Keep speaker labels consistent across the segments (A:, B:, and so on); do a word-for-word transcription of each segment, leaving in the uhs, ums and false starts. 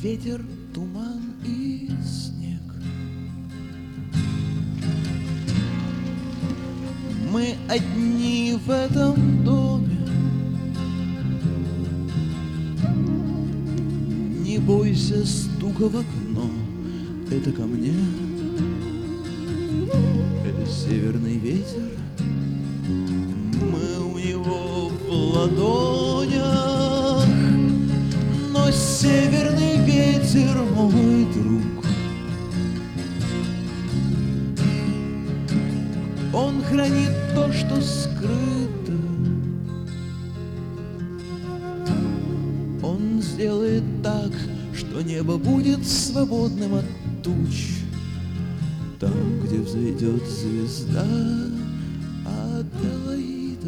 A: ветер, туман и снег. Мы одни в этом доме. Не бойся стука в окно, это ко мне. Это северный ветер, мы у него в ладонях. Но северный ветер, мой друг, он хранит то, что скрыто. Он сделает так, что небо будет свободным от туч. Там, где взойдет звезда Аделаида.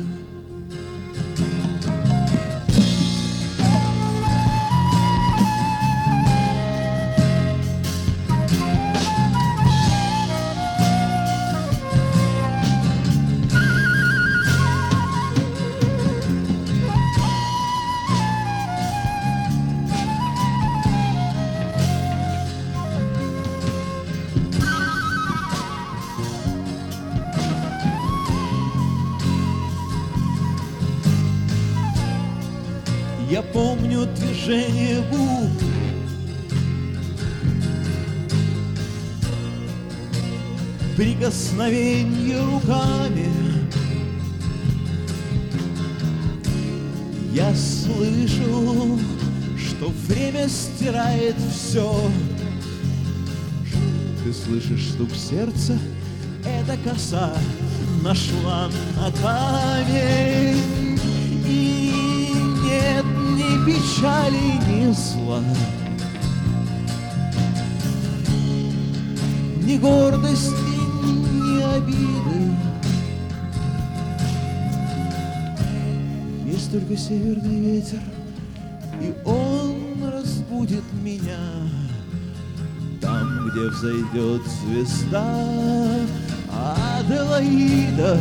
A: Я помню движение губ, прикосновенье руками. Я слышу, что время стирает все. Ты слышишь стук сердца, эта коса нашла на камень. И нет ни печали, ни зла, ни гордости, ни обиды. Есть только северный ветер, и он разбудит меня там, где взойдет звезда Аделаида.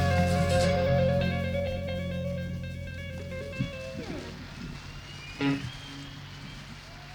B: Mm-hmm.